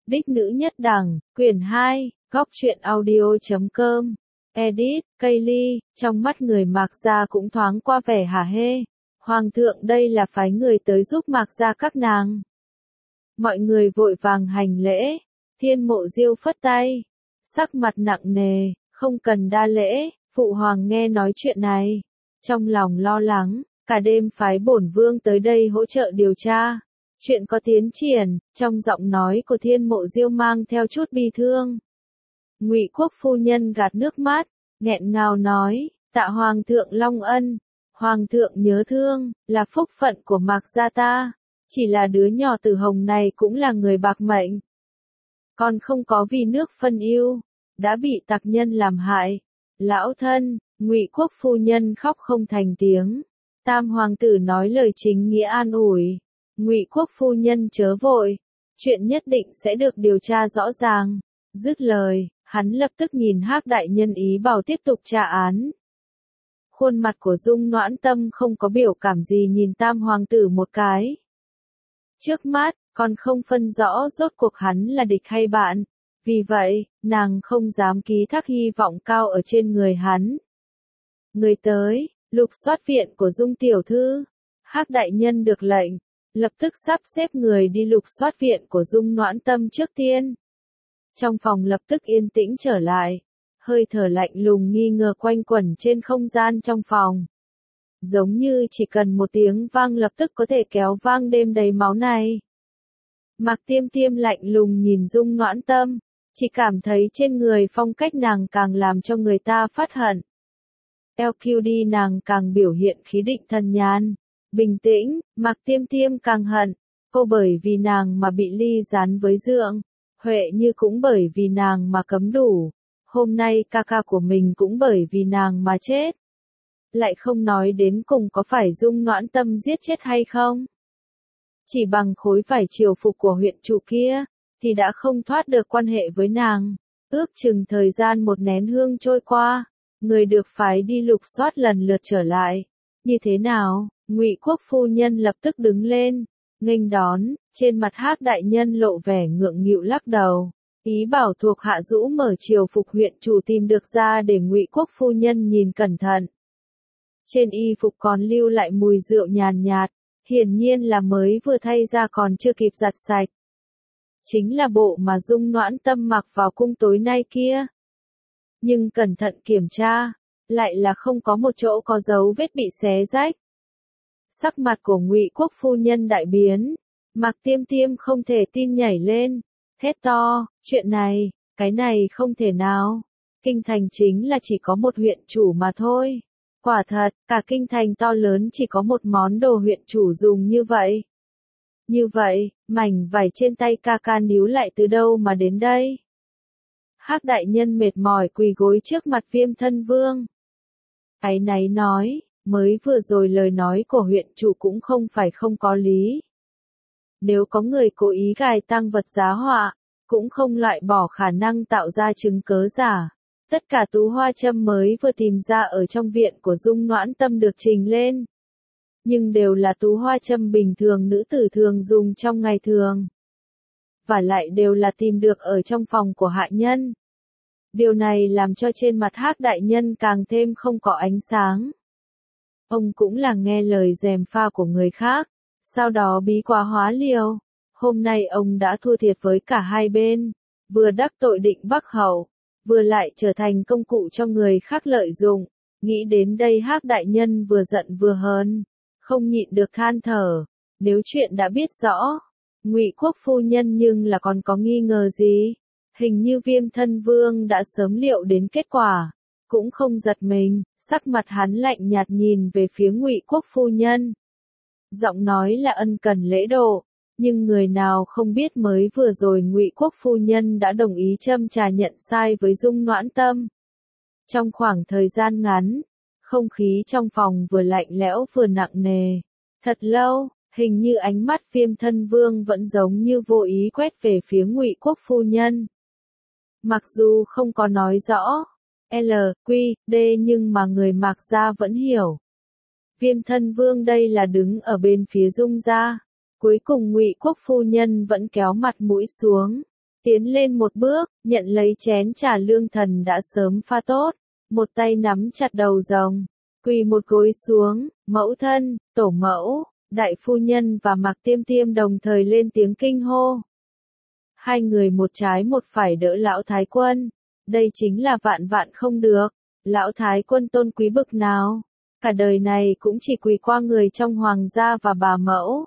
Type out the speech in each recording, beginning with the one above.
Đích nữ nhất đẳng, quyển 2, góc truyện audio.com. Edit, Kaylee, trong mắt người Mạc Gia cũng thoáng qua vẻ hả hê. Hoàng thượng đây là phái người tới giúp Mạc Gia các nàng. Mọi người vội vàng hành lễ. Thiên Mộ Diêu phất tay. Sắc mặt nặng nề, không cần đa lễ. Phụ hoàng nghe nói chuyện này. Trong lòng lo lắng, cả đêm phái bổn vương tới đây hỗ trợ điều tra. Chuyện có tiến triển, trong giọng nói của Thiên Mộ Diêu mang theo chút bi thương. Ngụy Quốc phu nhân gạt nước mắt, nghẹn ngào nói, tạ hoàng thượng long ân, hoàng thượng nhớ thương, là phúc phận của Mạc Gia ta, chỉ là đứa nhỏ Tử Hồng này cũng là người bạc mệnh. Còn không có vì nước phân ưu, đã bị tặc nhân làm hại. Lão thân, Ngụy Quốc phu nhân khóc không thành tiếng. Tam hoàng tử nói lời chính nghĩa an ủi. Ngụy Quốc phu nhân chớ vội, chuyện nhất định sẽ được điều tra rõ ràng. Dứt lời, hắn lập tức nhìn Hắc đại nhân ý bảo tiếp tục tra án. Khuôn mặt của Dung Noãn Tâm không có biểu cảm gì nhìn Tam hoàng tử một cái. Trước mắt, còn không phân rõ rốt cuộc hắn là địch hay bạn, vì vậy, nàng không dám ký thác hy vọng cao ở trên người hắn. Người tới, lục soát viện của Dung tiểu thư. Hắc đại nhân được lệnh, lập tức sắp xếp người đi lục soát viện của Dung Noãn Tâm trước tiên. Trong phòng lập tức yên tĩnh trở lại, hơi thở lạnh lùng nghi ngờ quanh quẩn trên không gian trong phòng. Giống như chỉ cần một tiếng vang lập tức có thể kéo vang đêm đầy máu này. Mạc Tiêm Tiêm lạnh lùng nhìn Dung Noãn Tâm, chỉ cảm thấy trên người phong cách nàng càng làm cho người ta phát hận. LQD nàng càng biểu hiện khí định thần nhàn, bình tĩnh. Mạc Tiêm Tiêm càng hận, cô bởi vì nàng mà bị ly gián với Dượng, Huệ Như cũng bởi vì nàng mà cấm đủ, hôm nay ca ca của mình cũng bởi vì nàng mà chết. Lại không nói đến cùng có phải Dung Noãn Tâm giết chết hay không. Chỉ bằng khối vải triều phục của huyện chủ kia, thì đã không thoát được quan hệ với nàng. Ước chừng thời gian một nén hương trôi qua, người được phái đi lục soát lần lượt trở lại. Như thế nào? Ngụy Quốc phu nhân lập tức đứng lên, nghênh đón, trên mặt Hắc đại nhân lộ vẻ ngượng nghịu lắc đầu, ý bảo thuộc hạ rũ mở triều phục huyện chủ tìm được ra để Ngụy Quốc phu nhân nhìn cẩn thận. Trên y phục còn lưu lại mùi rượu nhàn nhạt, hiển nhiên là mới vừa thay ra còn chưa kịp giặt sạch. Chính là bộ mà Dung Noãn Tâm mặc vào cung tối nay kia. Nhưng cẩn thận kiểm tra, lại là không có một chỗ có dấu vết bị xé rách. Sắc mặt của Ngụy Quốc phu nhân đại biến, Mạc Tiêm Tiêm không thể tin nhảy lên, thét to, chuyện này, cái này không thể nào. Kinh thành chính là chỉ có một huyện chủ mà thôi. Quả thật, cả kinh thành to lớn chỉ có một món đồ huyện chủ dùng như vậy. Như vậy, mảnh vải trên tay ca ca níu lại từ đâu mà đến đây? Hắc đại nhân mệt mỏi quỳ gối trước mặt Viêm Thân Vương. Áy náy nói, mới vừa rồi lời nói của huyện chủ cũng không phải không có lý. Nếu có người cố ý gài tang vật giá họa, cũng không loại bỏ khả năng tạo ra chứng cớ giả. Tất cả tú hoa châm mới vừa tìm ra ở trong viện của Dung Noãn Tâm được trình lên. Nhưng đều là tú hoa châm bình thường nữ tử thường dùng trong ngày thường. Và lại đều là tìm được ở trong phòng của hạ nhân. Điều này làm cho trên mặt Hắc đại nhân càng thêm không có ánh sáng. Ông cũng là nghe lời gièm pha của người khác, sau đó bí quá hóa liều. Hôm nay ông đã thua thiệt với cả hai bên, vừa đắc tội Định Bắc Hầu, vừa lại trở thành công cụ cho người khác lợi dụng. Nghĩ đến đây Hắc đại nhân vừa giận vừa hờn, không nhịn được than thở. Nếu chuyện đã biết rõ, Ngụy Quốc phu nhân nhưng là còn có nghi ngờ gì? Hình như Viêm Thân Vương đã sớm liệu đến kết quả, cũng không giật mình. Sắc mặt hắn lạnh nhạt nhìn về phía Ngụy Quốc phu nhân. Giọng nói là ân cần lễ độ, nhưng người nào không biết mới vừa rồi Ngụy Quốc phu nhân đã đồng ý châm trà nhận sai với Dung Noãn Tâm. Trong khoảng thời gian ngắn, không khí trong phòng vừa lạnh lẽo vừa nặng nề. Thật lâu, hình như ánh mắt Viêm Thân Vương vẫn giống như vô ý quét về phía Ngụy Quốc phu nhân. Mặc dù không có nói rõ LQD nhưng mà người Mạc Gia vẫn hiểu. Viêm Thân Vương đây là đứng ở bên phía Dung gia. Cuối cùng Ngụy Quốc phu nhân vẫn kéo mặt mũi xuống, tiến lên một bước, nhận lấy chén trà Lương Thần đã sớm pha tốt, một tay nắm chặt đầu rồng, quỳ một gối xuống, mẫu thân, tổ mẫu, đại phu nhân và Mạc Tiêm Tiêm đồng thời lên tiếng kinh hô. Hai người một trái một phải đỡ lão thái quân, đây chính là vạn vạn không được, lão thái quân tôn quý bực nào, cả đời này cũng chỉ quỳ qua người trong hoàng gia và bà mẫu.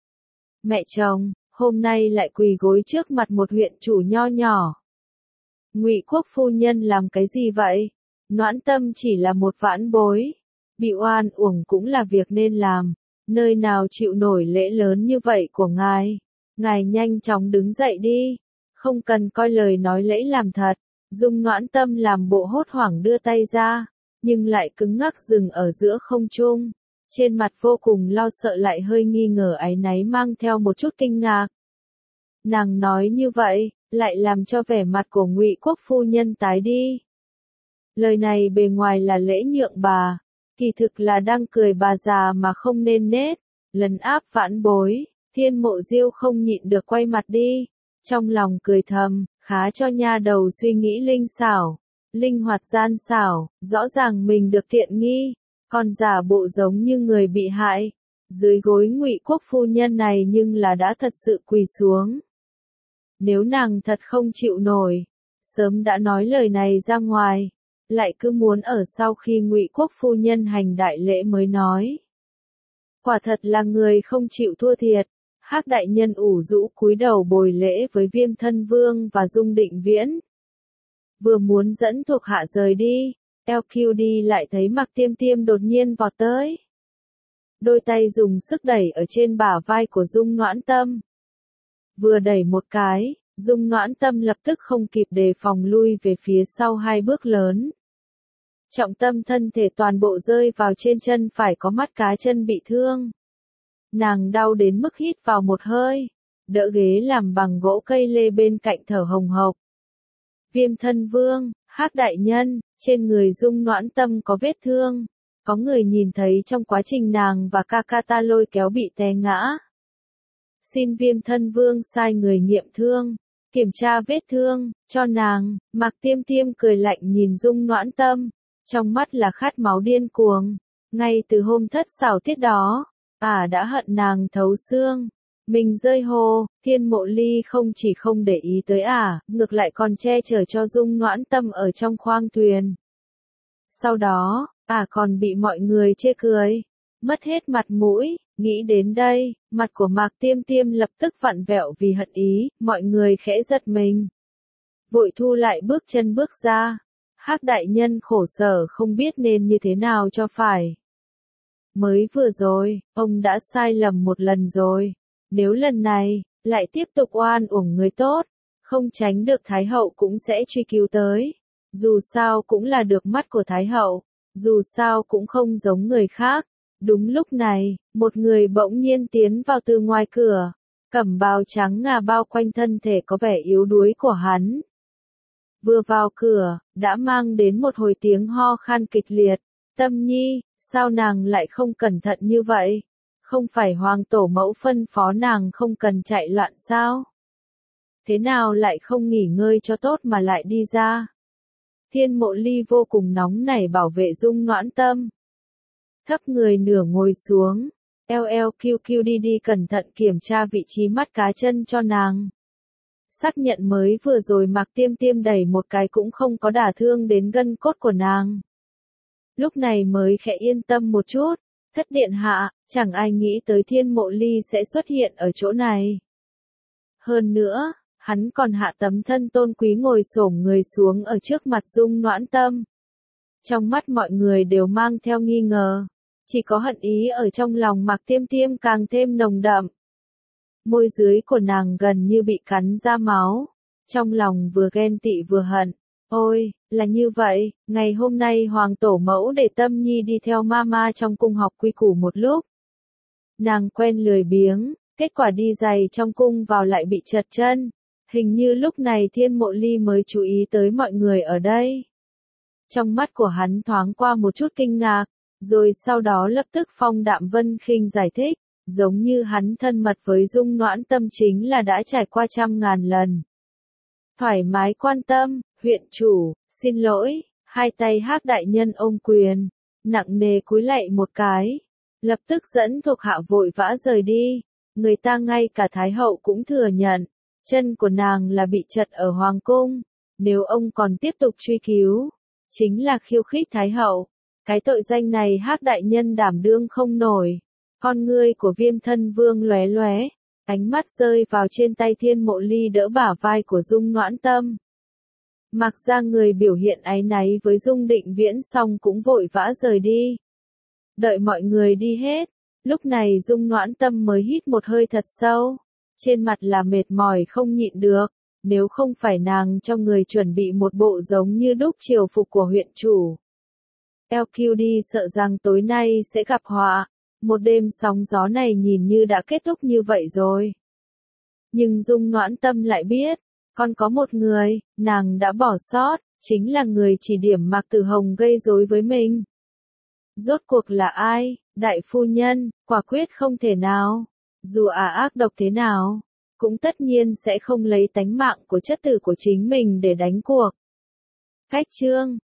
Mẹ chồng, hôm nay lại quỳ gối trước mặt một huyện chủ nho nhỏ. Ngụy Quốc phu nhân làm cái gì vậy? Noãn Tâm chỉ là một vãn bối, bị oan uổng cũng là việc nên làm, nơi nào chịu nổi lễ lớn như vậy của ngài. Ngài nhanh chóng đứng dậy đi, không cần coi lời nói lễ làm thật. Dung Noãn Tâm làm bộ hốt hoảng đưa tay ra, nhưng lại cứng ngắc dừng ở giữa không trung. Trên mặt vô cùng lo sợ lại hơi nghi ngờ áy náy mang theo một chút kinh ngạc. Nàng nói như vậy, lại làm cho vẻ mặt của Ngụy Quốc phu nhân tái đi. Lời này bề ngoài là lễ nhượng bà, kỳ thực là đang cười bà già mà không nên nết, lấn áp vãn bối. Thiên Mộ Diêu không nhịn được quay mặt đi, trong lòng cười thầm, khá cho nha đầu suy nghĩ linh xảo, linh hoạt gian xảo, rõ ràng mình được tiện nghi, còn giả bộ giống như người bị hại. Dưới gối Ngụy Quốc phu nhân này nhưng là đã thật sự quỳ xuống. Nếu nàng thật không chịu nổi, sớm đã nói lời này ra ngoài, lại cứ muốn ở sau khi Ngụy Quốc phu nhân hành đại lễ mới nói. Quả thật là người không chịu thua thiệt. Hắc đại nhân ủ rũ cúi đầu bồi lễ với Viêm Thân Vương và Dung Định Viễn. Vừa muốn dẫn thuộc hạ rời đi, LQD lại thấy Mạc Tiêm Tiêm đột nhiên vọt tới. Đôi tay dùng sức đẩy ở trên bả vai của Dung Noãn Tâm. Vừa đẩy một cái, Dung Noãn Tâm lập tức không kịp đề phòng lui về phía sau 2 bước lớn. Trọng tâm thân thể toàn bộ rơi vào trên chân phải có mắt cá chân bị thương. Nàng đau đến mức hít vào một hơi, đỡ ghế làm bằng gỗ cây lê bên cạnh thở hồng hộc. Viêm Thân Vương, Hắc đại nhân, trên người Dung Noãn Tâm có vết thương, có người nhìn thấy trong quá trình nàng và Kakata lôi kéo bị té ngã. Xin Viêm Thân Vương sai người nghiệm thương, kiểm tra vết thương, cho nàng. Mạc Tiêm Tiêm cười lạnh nhìn Dung Noãn Tâm, trong mắt là khát máu điên cuồng, ngay từ hôm thất xảo tiết đó. Đã hận nàng thấu xương. Mình rơi hồ, Thiên Mộ Ly không chỉ không để ý tới ngược lại còn che chở cho Dung Noãn Tâm ở trong khoang thuyền. Sau đó, còn bị mọi người chê cười, mất hết mặt mũi. Nghĩ đến đây, mặt của Mạc Tiêm Tiêm lập tức vặn vẹo vì hận ý, mọi người khẽ giật mình. Vội thu lại bước chân bước ra. Hắc đại nhân khổ sở không biết nên như thế nào cho phải. Mới vừa rồi, ông đã sai lầm một lần rồi. Nếu lần này, lại tiếp tục oan uổng người tốt, không tránh được Thái hậu cũng sẽ truy cứu tới. Dù sao cũng là được mắt của Thái hậu, dù sao cũng không giống người khác. Đúng lúc này, một người bỗng nhiên tiến vào từ ngoài cửa, cẩm bào trắng ngà bao quanh thân thể có vẻ yếu đuối của hắn. Vừa vào cửa, đã mang đến một hồi tiếng ho khan kịch liệt. Tâm Nhi, sao nàng lại không cẩn thận như vậy? Không phải hoàng tổ mẫu phân phó nàng không cần chạy loạn sao? Thế nào lại không nghỉ ngơi cho tốt mà lại đi ra? Thiên Mộ Ly vô cùng nóng nảy bảo vệ Dung Noãn Tâm. Thấp người nửa ngồi xuống, LLQQDD cẩn thận kiểm tra vị trí mắt cá chân cho nàng. Xác nhận mới vừa rồi Mạc Tiêm Tiêm đẩy một cái cũng không có đả thương đến gân cốt của nàng. Lúc này mới khẽ yên tâm một chút. Thất điện hạ, chẳng ai nghĩ tới Thiên Mộ Ly sẽ xuất hiện ở chỗ này. Hơn nữa, hắn còn hạ tấm thân tôn quý ngồi xổm người xuống ở trước mặt Dung Noãn Tâm. Trong mắt mọi người đều mang theo nghi ngờ, chỉ có hận ý ở trong lòng Mạc Tiêm Tiêm càng thêm nồng đậm. Môi dưới của nàng gần như bị cắn ra máu, trong lòng vừa ghen tị vừa hận. Ôi, là như vậy, ngày hôm nay hoàng tổ mẫu để Tâm Nhi đi theo mama trong cung học quy củ một lúc. Nàng quen lười biếng, kết quả đi giày trong cung vào lại bị trật chân. Hình như lúc này Thiên Mộ Ly mới chú ý tới mọi người ở đây. Trong mắt của hắn thoáng qua một chút kinh ngạc, rồi sau đó lập tức phong đạm vân khinh giải thích, giống như hắn thân mật với Dung Noãn Tâm chính là đã trải qua trăm ngàn lần. thoải mái quan tâm, huyện chủ, xin lỗi, hai tay Hắc đại nhân ôm quyền, nặng nề cúi lạy một cái, lập tức dẫn thuộc hạ vội vã rời đi, người ta ngay cả Thái hậu cũng thừa nhận, chân của nàng là bị trật ở hoàng cung, nếu ông còn tiếp tục truy cứu, chính là khiêu khích Thái hậu, cái tội danh này Hắc đại nhân đảm đương không nổi, con ngươi của Viêm Thân Vương lóe lóe. Ánh mắt rơi vào trên tay Thiên Mộ Ly đỡ bả vai của Dung Noãn Tâm. Mặc ra người biểu hiện áy náy với Dung Định Viễn xong cũng vội vã rời đi. Đợi mọi người đi hết, lúc này Dung Noãn Tâm mới hít một hơi thật sâu. Trên mặt là mệt mỏi không nhịn được, nếu không phải nàng cho người chuẩn bị một bộ giống như đúc triều phục của huyện chủ. LQD sợ rằng tối nay sẽ gặp họa. Một đêm sóng gió này nhìn như đã kết thúc như vậy rồi. Nhưng Dung Noãn Tâm lại biết, còn có một người, nàng đã bỏ sót, chính là người chỉ điểm Mạc Tử Hồng gây rối với mình. Rốt cuộc là ai? Đại phu nhân, quả quyết không thể nào. Dù ác độc thế nào, cũng tất nhiên sẽ không lấy tánh mạng của chất tử của chính mình để đánh cuộc. Khách chương